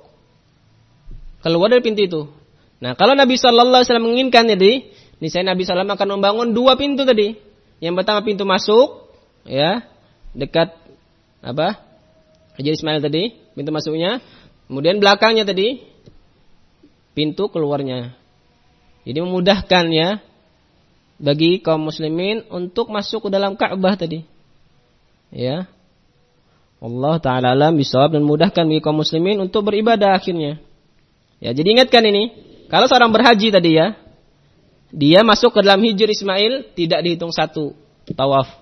keluar dari pintu itu. Nah, kalau Nabi Sallallahu Alaihi Wasallam menginginkan jadi, niscaya Nabi Sallallahu Alaihi Wasallam akan membangun dua pintu tadi. Yang pertama pintu masuk, ya, dekat apa? Hijr Ismail tadi, pintu masuknya. Kemudian belakangnya tadi, pintu keluarnya. Jadi memudahkan ya bagi kaum muslimin untuk masuk ke dalam Ka'bah tadi. Ya. Allah Ta'ala alam bisawab, dan memudahkan bagi kaum muslimin untuk beribadah akhirnya. Ya, jadi ingatkan ini, kalau seorang berhaji tadi ya, dia masuk ke dalam Hijr Ismail tidak dihitung satu tawaf.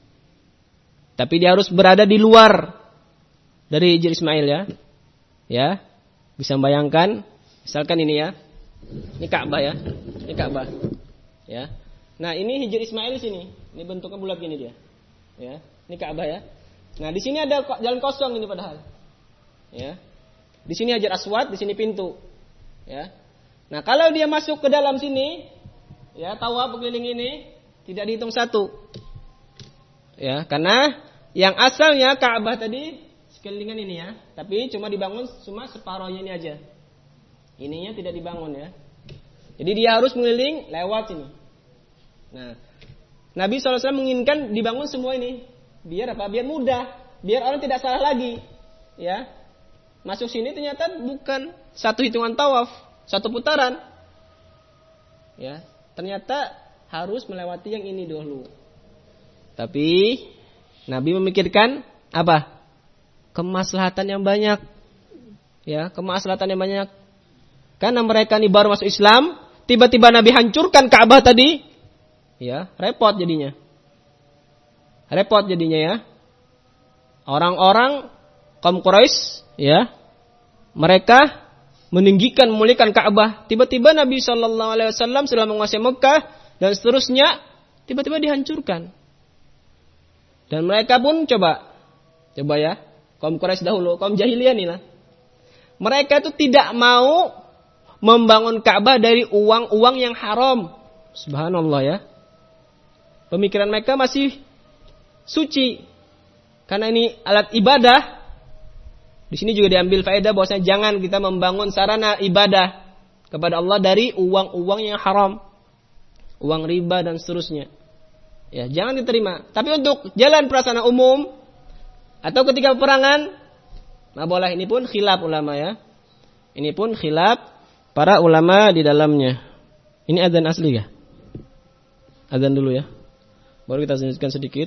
Tapi dia harus berada di luar dari Hijr Ismail ya. Ya. Bisa membayangkan, misalkan ini ya. Ini Ka'bah ya. Ini Ka'bah. Ya. Nah, ini Hijr Ismail di sini. Ini bentuknya bulat gini dia. Ya. Ini Ka'bah ya. Nah, di sini ada jalan kosong ini padahal. Ya. Di sini Hajar Aswad, di sini pintu. Ya. Nah, kalau dia masuk ke dalam sini, ya, tawaf keliling ini tidak dihitung satu. Ya, karena yang asalnya Ka'bah tadi sekelilingan ini ya, tapi cuma dibangun cuma separohnya ini aja. Ininya tidak dibangun ya. Jadi dia harus mengeliling lewat sini. Nah, Nabi shallallahu alaihi wasallam menginginkan dibangun semua ini. Biar apa? Biar mudah, biar orang tidak salah lagi. Ya. Masuk sini ternyata bukan satu hitungan tawaf, satu putaran. Ya. Ternyata harus melewati yang ini dulu. Tapi Nabi memikirkan apa? Kemaslahatan yang banyak. Ya, kemaslahatan yang banyak. Karena mereka ini baru masuk Islam, tiba-tiba Nabi hancurkan Ka'bah tadi. Ya, repot jadinya. Repot jadinya ya. Orang-orang kaum Quraisy, ya, mereka meninggikan, memuliakan Ka'bah. Tiba-tiba Nabi Shallallahu Alaihi Wasallam setelah menguasai Mekah dan seterusnya, tiba-tiba dihancurkan. Dan mereka pun coba, coba ya, kaum Quraisy dahulu, kaum jahiliyah nih lah. Mereka itu tidak mau membangun Ka'bah dari uang-uang yang haram. Subhanallah ya. Pemikiran mereka masih suci. Karena ini alat ibadah. Di sini juga diambil faedah bahwasanya jangan kita membangun sarana ibadah kepada Allah dari uang-uang yang haram. Uang riba dan seterusnya. Ya, jangan diterima. Tapi untuk jalan prasarana umum atau ketika peperangan, nah boleh. Ini pun khilaf ulama ya. Ini pun khilaf para ulama di dalamnya. Ini adzan asli ya? Adzan dulu ya. Baru kita lanjutkan sedikit.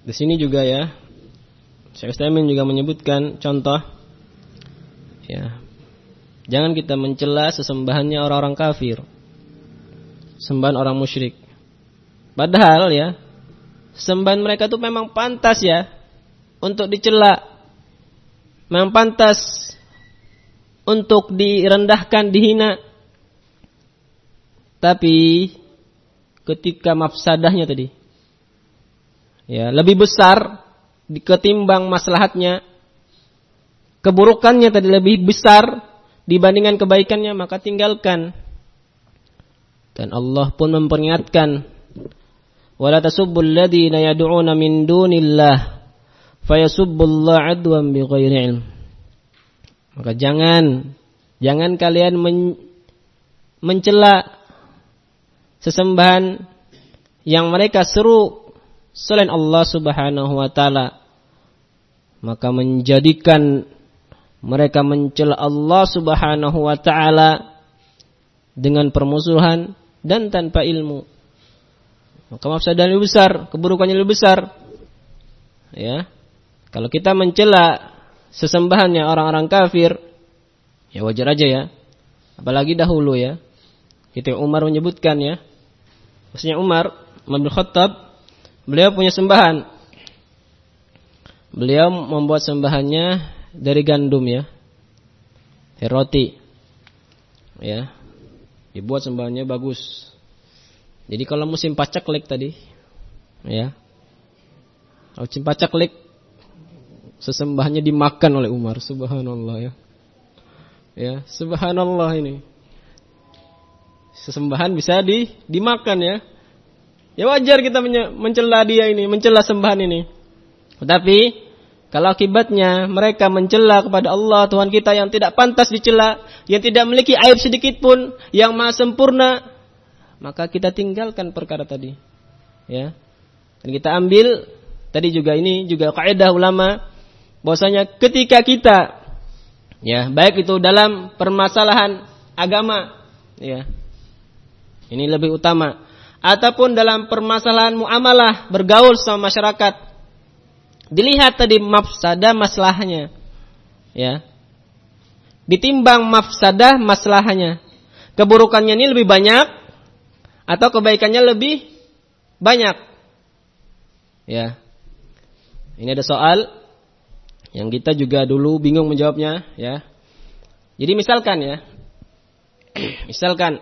Di sini juga ya, Syekh Utsaimin juga menyebutkan contoh, ya, jangan kita mencela sesembahannya orang-orang kafir, sembahan orang musyrik. Padahal ya, sembahan mereka itu memang pantas ya untuk dicela, memang pantas untuk direndahkan, dihina. Tapi ketika mafsadahnya tadi, ya, lebih besar ketimbang maslahatnya, keburukannya tadi lebih besar dibandingkan kebaikannya, maka tinggalkan. Dan Allah pun memperingatkan, wala tasubbul ladzina yad'una min dunillah fayasubbullaha 'adwan bighairi ilm. Maka jangan jangan kalian men, mencela sesembahan yang mereka seru selain Allah Subhanahu wa taala, maka menjadikan mereka mencela Allah Subhanahu wa taala dengan permusuhan dan tanpa ilmu. Maka mafsadahnya lebih besar, keburukannya lebih besar. Ya. Kalau kita mencela sesembahannya orang-orang kafir, ya wajar aja ya. Apalagi dahulu ya. Itu Umar menyebutkan ya. Maksudnya Umar, Umar bin Khattab, beliau punya sembahan. Beliau membuat sembahannya dari gandum ya. Roti. Ya. Dibuat sembahannya bagus. Jadi kalau musim pacaklik tadi, ya. Kalau musim pacaklik, sesembahannya dimakan oleh Umar, subhanallah ya. Ya, subhanallah ini. Sesembahan bisa di, dimakan ya. Ya wajar kita mencela dia ini, mencela sembahan ini. Tetapi kalau akibatnya mereka mencela kepada Allah Tuhan kita yang tidak pantas dicela, yang tidak memiliki aib sedikit pun, yang maha sempurna, maka kita tinggalkan perkara tadi. Ya. Dan kita ambil tadi juga ini juga kaidah ulama bahwasanya ketika kita ya, baik itu dalam permasalahan agama ya. Ini lebih utama, ataupun dalam permasalahan muamalah, bergaul sama masyarakat, dilihat tadi mafsadah maslahnya. Ya. Ditimbang mafsadah maslahnya. Keburukannya ini lebih banyak atau kebaikannya lebih banyak. Ya. Ini ada soal yang kita juga dulu bingung menjawabnya, ya. Jadi misalkan ya. Misalkan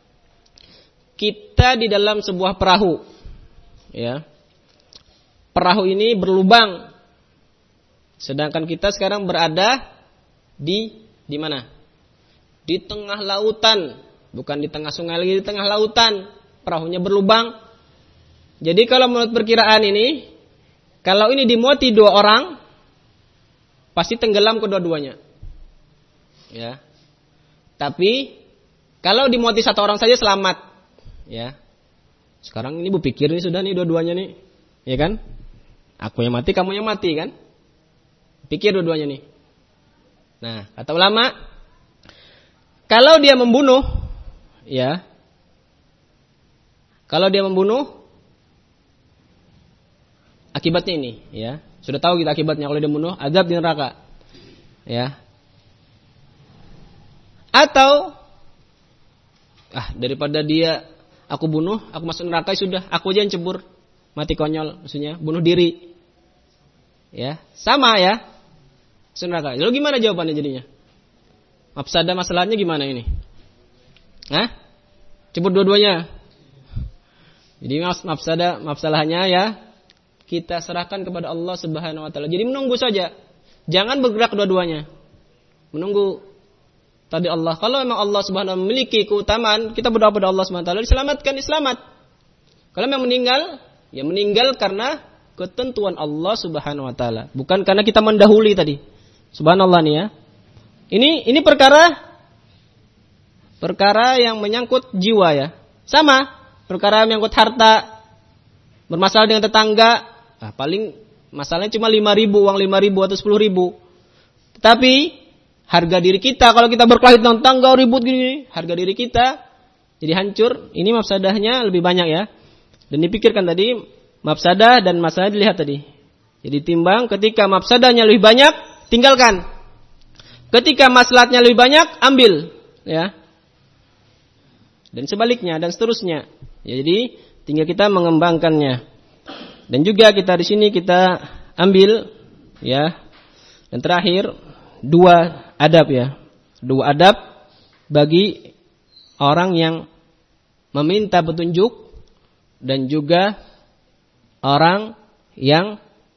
kita di dalam sebuah perahu. Ya. Perahu ini berlubang. Sedangkan kita sekarang berada di di mana? Di tengah lautan, bukan di tengah sungai lagi, di tengah lautan. Perahunya berlubang. Jadi kalau menurut perkiraan ini, kalau ini dimuati dua orang, pasti tenggelam kedua-duanya. Ya. Tapi kalau dimuati satu orang saja selamat. Ya. Sekarang ini berpikir nih sudah nih dua-duanya nih. Ya kan? Aku yang mati, kamu yang mati kan? Pikir dua-duanya nih. Nah, kata ulama, kalau dia membunuh, ya, kalau dia membunuh, akibatnya ini, ya, sudah tahu kita akibatnya kalau dia membunuh, azab di neraka, ya. Atau, ah daripada dia aku bunuh, aku masuk neraka sudah, aku aja yang cebur, mati konyol, maksudnya bunuh diri, ya, sama ya. Neraka. Lalu gimana jawabannya jadinya? Mafsadah masalahnya gimana ini? Hah? Cebur dua-duanya. Jadi mafsadah mafsalahnya ya kita serahkan kepada Allah Subhanahu wa taala. Jadi menunggu saja. Jangan bergerak dua-duanya. Menunggu tadi Allah. Kalau memang Allah Subhanahu wa taala memiliki keutamaan, kita berdoa kepada Allah Subhanahu wa taala diselamatkan, diselamat. Kalau memang meninggal, ya meninggal karena ketentuan Allah Subhanahu wa taala, bukan karena kita mendahului tadi. Subhanallah nih ya. Ini ini perkara perkara yang menyangkut jiwa ya. Sama, perkara yang menyangkut harta, bermasalah dengan tetangga, nah, paling masalahnya cuma lima ribu, uang lima ribu atau sepuluh ribu. Tetapi harga diri kita kalau kita berkelahi tentang tetangga ribut gini, harga diri kita jadi hancur. Ini mafsadahnya lebih banyak ya. Dan dipikirkan tadi mafsadah dan masalah dilihat tadi. Jadi timbang ketika mafsadahnya lebih banyak, tinggalkan. Ketika maslahatnya lebih banyak, ambil, ya. Dan sebaliknya dan seterusnya. Ya, jadi tinggal kita mengembangkannya. Dan juga kita di sini kita ambil, ya. Dan terakhir dua adab, ya. Dua adab bagi orang yang meminta petunjuk dan juga orang yang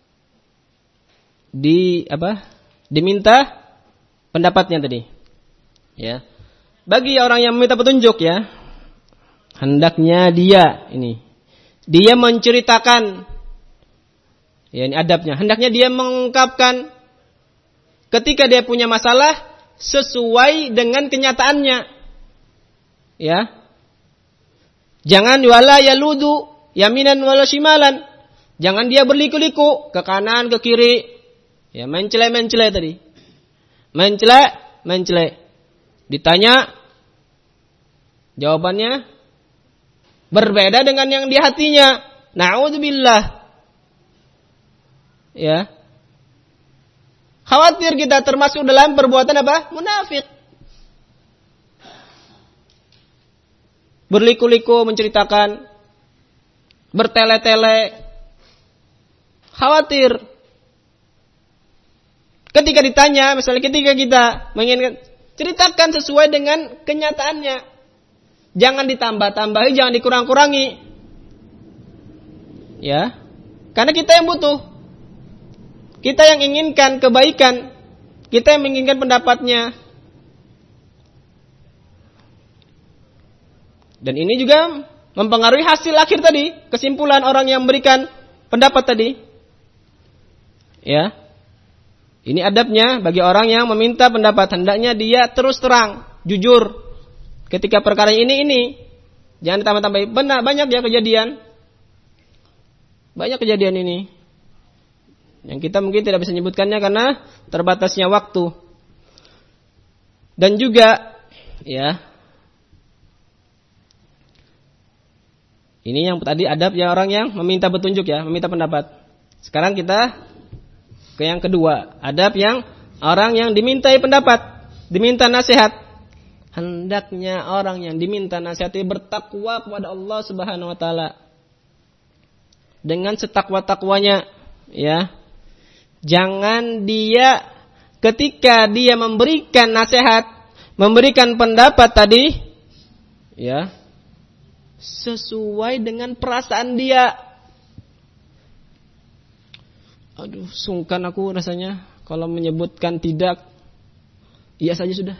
di apa? diminta pendapatnya tadi. Ya. Bagi orang yang meminta petunjuk, ya, hendaknya dia ini dia menceritakan, ya, ini adabnya. Hendaknya dia mengungkapkan ketika dia punya masalah sesuai dengan kenyataannya. Ya. Jangan wala yaludu yaminan wala shimalan. Jangan dia berliku-liku ke kanan ke kiri. Ya, mencela-mencela tadi. Mencela, mencela. Ditanya, jawabannya berbeda dengan yang di hatinya. Na'udzubillah. Ya. Khawatir kita termasuk dalam perbuatan apa? Munafik. Berliku-liku menceritakan, bertele-tele, khawatir. Ketika ditanya, misalnya ketika kita menginginkan, ceritakan sesuai dengan kenyataannya. Jangan ditambah-tambahi, jangan dikurang-kurangi. Ya. Karena kita yang butuh. Kita yang inginkan kebaikan. Kita yang menginginkan pendapatnya. Dan ini juga mempengaruhi hasil akhir tadi. Kesimpulan orang yang memberikan pendapat tadi. Ya. Ini adabnya bagi orang yang meminta pendapat. Hendaknya dia terus terang, jujur. Ketika perkara ini, ini. Jangan ditambah-tambahin. Benar, banyak ya kejadian. Banyak kejadian ini. Yang kita mungkin tidak bisa menyebutkannya karena terbatasnya waktu. Dan juga, ya. Ini yang tadi adab ya orang yang meminta petunjuk, ya, meminta pendapat. Sekarang kita ke yang kedua, adab yang orang yang dimintai pendapat, diminta nasihat. Hendaknya orang yang diminta nasihat itu bertakwa kepada Allah Subhanahu wa taala. Dengan setakwa-takwanya, ya. Jangan dia ketika dia memberikan nasihat, memberikan pendapat tadi, ya, sesuai dengan perasaan dia. Aduh, sungkan aku rasanya kalau menyebutkan tidak, iya saja sudah.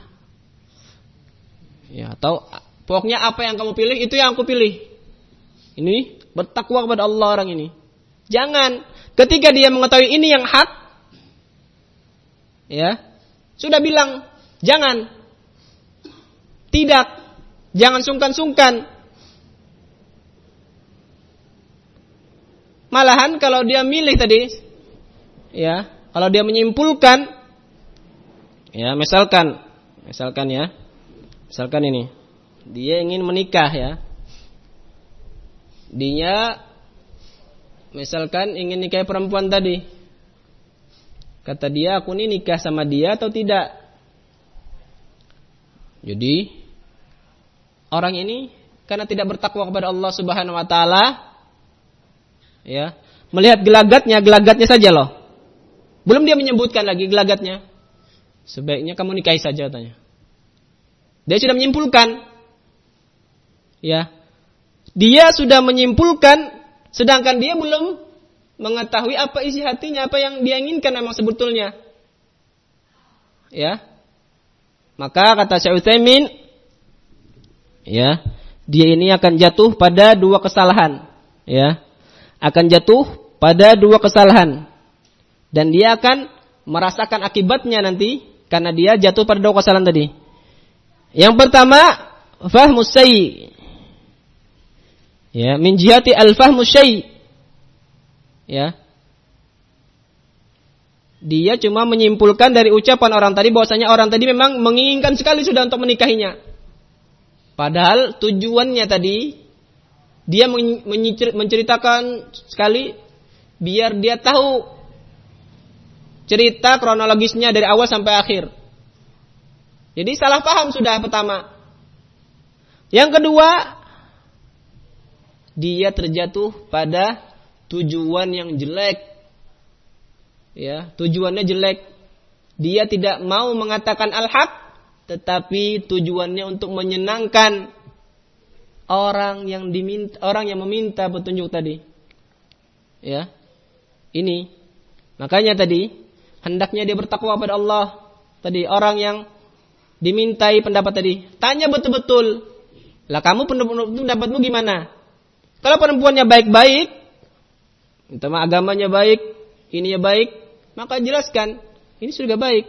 Ya, atau pokoknya apa yang kamu pilih itu yang aku pilih. Ini bertakwa kepada Allah orang ini. Jangan ketika dia mengetahui ini yang hak, ya, sudah bilang jangan, tidak, jangan sungkan-sungkan. Malahan kalau dia milih tadi, ya, kalau dia menyimpulkan, ya, misalkan, misalkan ya, misalkan ini, dia ingin menikah, ya, dia, misalkan ingin nikahi perempuan tadi, kata dia, aku ini nikah sama dia atau tidak? Jadi orang ini karena tidak bertakwa kepada Allah Subhanahu Wa Taala, ya, melihat gelagatnya, gelagatnya saja loh. Belum dia menyebutkan lagi gelagatnya. Sebaiknya kamu nikahi saja katanya. Dia sudah menyimpulkan. Ya. Dia sudah menyimpulkan sedangkan dia belum mengetahui apa isi hatinya, apa yang dia inginkan memang sebetulnya. Ya. Maka kata Syekh Utsaimin, ya, dia ini akan jatuh pada dua kesalahan, ya. Akan jatuh pada dua kesalahan. Dan dia akan merasakan akibatnya nanti karena dia jatuh pada dua kesalahan tadi. Yang pertama, fahmus syai'. Ya, min jihati al-fahmus syai'. Ya. Dia cuma menyimpulkan dari ucapan orang tadi bahwasanya orang tadi memang menginginkan sekali sudah untuk menikahinya. Padahal tujuannya tadi, dia menceritakan sekali biar dia tahu cerita kronologisnya dari awal sampai akhir. Jadi salah paham sudah pertama. Yang kedua, dia terjatuh pada tujuan yang jelek. Ya, tujuannya jelek. Dia tidak mau mengatakan al-haq, tetapi tujuannya untuk menyenangkan orang yang diminta, orang yang meminta petunjuk tadi. Ya. Ini. Makanya tadi hendaknya dia bertakwa pada Allah. Tadi orang yang dimintai pendapat tadi, tanya betul-betul. Lah kamu pendapatmu gimana? Kalau perempuannya baik-baik, minta agamanya baik, ininya baik, maka jelaskan, ini sudah baik.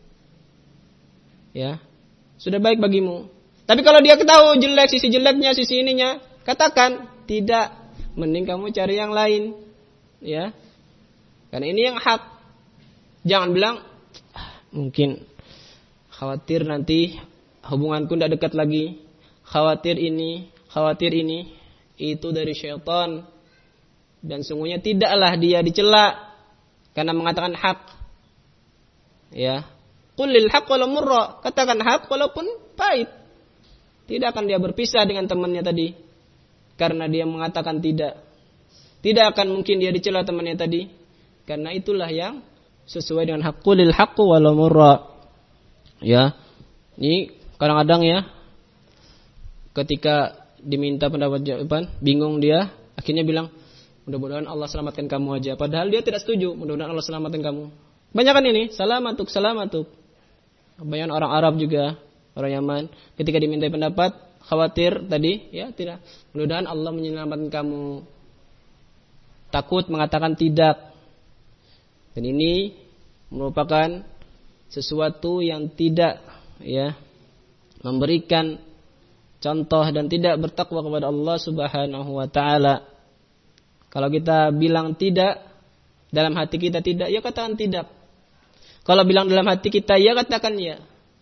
Ya. Sudah baik bagimu. Tapi kalau dia ketahui jelek, sisi jeleknya, sisi ininya, katakan tidak. Mending kamu cari yang lain, ya. Karena ini yang hak. Jangan bilang, ah, mungkin khawatir nanti hubunganku tidak dekat lagi. Khawatir ini, khawatir ini, itu dari syaitan. Dan sungguhnya tidaklah dia dicela karena mengatakan hak. Ya. Qulil haq walau murra, katakan hak walaupun pahit. Tidak akan dia berpisah dengan temannya tadi. Karena dia mengatakan tidak. Tidak akan mungkin dia dicela temannya tadi. Karena itulah yang sesuai dengan haqqulil haqqu walau murra. Ya. Ini kadang-kadang ya. Ketika diminta pendapat jawaban, bingung dia. Akhirnya bilang, mudah-mudahan Allah selamatkan kamu aja. Padahal dia tidak setuju. Mudah-mudahan Allah selamatkan kamu. Banyak kan ini. Salamatuk, salamatuk. Banyak orang Arab juga. Orang Yaman, ketika dimintai pendapat, khawatir tadi, ya tidak. Mudah-mudahan Allah menyelamatkan kamu. Takut mengatakan tidak. Dan ini merupakan sesuatu yang tidak, ya, memberikan contoh dan tidak bertakwa kepada Allah Subhanahu Wa Taala. Kalau kita bilang tidak, dalam hati kita tidak, ya katakan tidak. Kalau bilang dalam hati kita, ya katakan ya.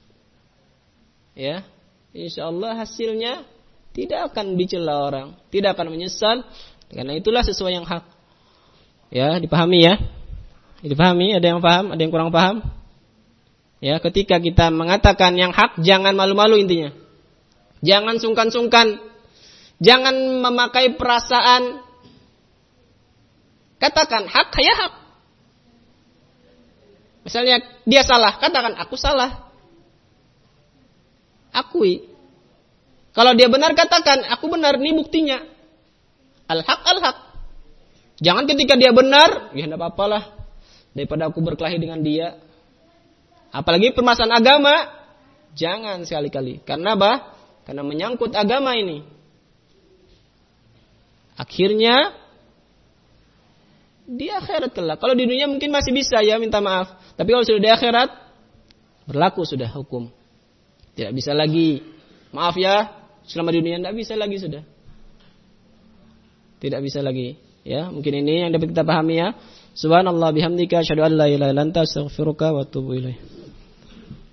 Ya, insyaallah hasilnya tidak akan dicela orang, tidak akan menyesal, karena itulah sesuai yang hak. Ya, dipahami ya. Dipahami, ada yang paham, ada yang kurang paham? Ya, ketika kita mengatakan yang hak, jangan malu-malu intinya. Jangan sungkan-sungkan. Jangan memakai perasaan. Katakan hak, ya hak. Misalnya dia salah, katakan aku salah. Akui. Kalau dia benar katakan, aku benar, ini buktinya. Al-haq, al-haq. Jangan ketika dia benar, ya tidak apa-apalah. Daripada aku berkelahi dengan dia. Apalagi permasalahan agama, jangan sekali-kali. Karena apa? Karena menyangkut agama ini. Akhirnya, di akhirat kelak. Kalau di dunia mungkin masih bisa ya minta maaf. Tapi kalau sudah di akhirat, berlaku sudah hukum. Tidak bisa lagi. Maaf ya, selama di dunia tidak bisa lagi sudah. Tidak bisa lagi. Ya, mungkin ini yang dapat kita pahami ya. Subhanallah bihamdika asyhadu an la ilaha illa anta astaghfiruka wa atubu ilaik.